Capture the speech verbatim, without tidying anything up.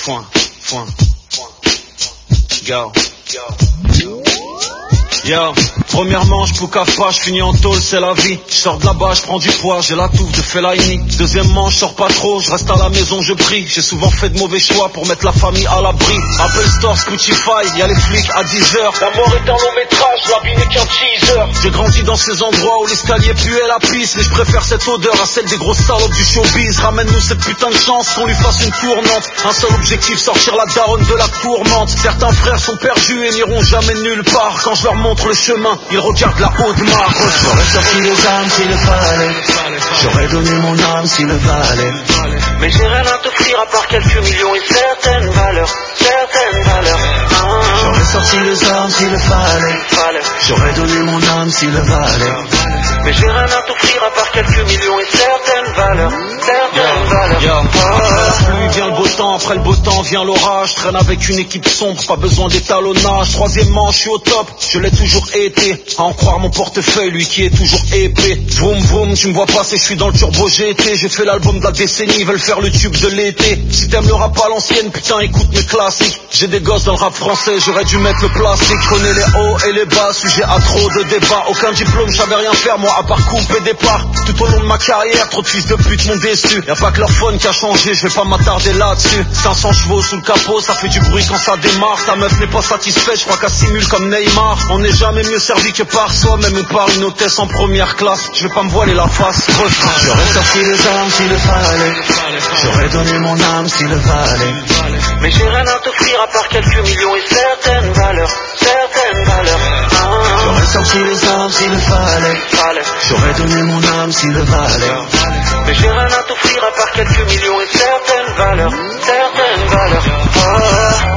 foin, foin. Go. Yo, premièrement, je poucave pas, je finis en tôle, c'est la vie. Je sors de là-bas, je prends du poids, j'ai la touffe de Fellaini. Deuxièmement, je sors pas trop, je reste à la maison, je prie. J'ai souvent fait de mauvais choix pour mettre la famille à l'abri. Apple Store, Spotify, y'a les flics à dix heures. La mort est un long métrage, la vie n'est qu'un teaser. J'ai grandi dans ces endroits où l'escalier puait la pisse, mais je préfère cette odeur à celle des grosses salopes du showbiz. Ramène-nous cette putain de chance qu'on lui fasse une tournante. Un seul objectif, sortir la daronne de la tourmente. Certains frères sont perdus et n'iront jamais nulle part. Quand je leur montre le chemin, ils regardent la haute marque. J'aurais sorti les armes s'il le fallait, j'aurais donné mon âme s'il le valait. Mais j'ai rien à t'offrir à part quelques millions et certaines valeurs, certaines valeurs. Ah. J'aurais sorti les armes s'il le fallait, fallait. J'aurais donné mon âme s'il le valait. Mais j'ai rien à t'offrir à part quelques millions et certaines valeurs, certaines Yo, valeurs. yo. Ah. Après la pluie vient le beau temps, après le beau temps vient l'orage. Traîne avec une équipe sombre, pas besoin d'étalonnage. Troisièmement, je suis au top, je l'ai toujours été. À en croire mon portefeuille, lui qui est toujours épais. Vroom vroom, tu me vois passer, je suis dans le turbo G T. J'ai fait l'album de la décennie, ils veulent faire le tube de l'été. Si t'aimes le rap à l'ancienne, putain écoute mes classiques. J'ai des gosses dans le rap français, j'aurais dû mettre le plastique. Je connais les hauts et les bas, sujet à trop de débats. Aucun diplôme, je savais rien faire moi à part couper des parts. Tout au long de ma carrière, trop de fils de pute m'ont déçu. Y'a pas que leur phone qui a changé, je vais pas m'attarder là-dessus. cinq cents chevaux sous le capot, ça fait du bruit quand ça démarre. Ta meuf n'est pas satisfaite, je crois qu'elle simule comme Neymar. On n'est jamais mieux servi que par soi-même ou par une hôtesse en première classe. Je vais pas me voiler la face. J'aurais sorti les armes s'il le fallait, j'aurais donné mon âme s'il le valait. Mais j'ai rien à t'offrir à part quelques millions et certaines valeurs, certaines valeurs. Ah. J'aurais sorti les armes s'il le fallait, fallait. J'aurais donné mon âme s'il le valait. Mais j'ai rien à t'offrir à part quelques millions et certaines valeurs, certaines valeurs. Ah.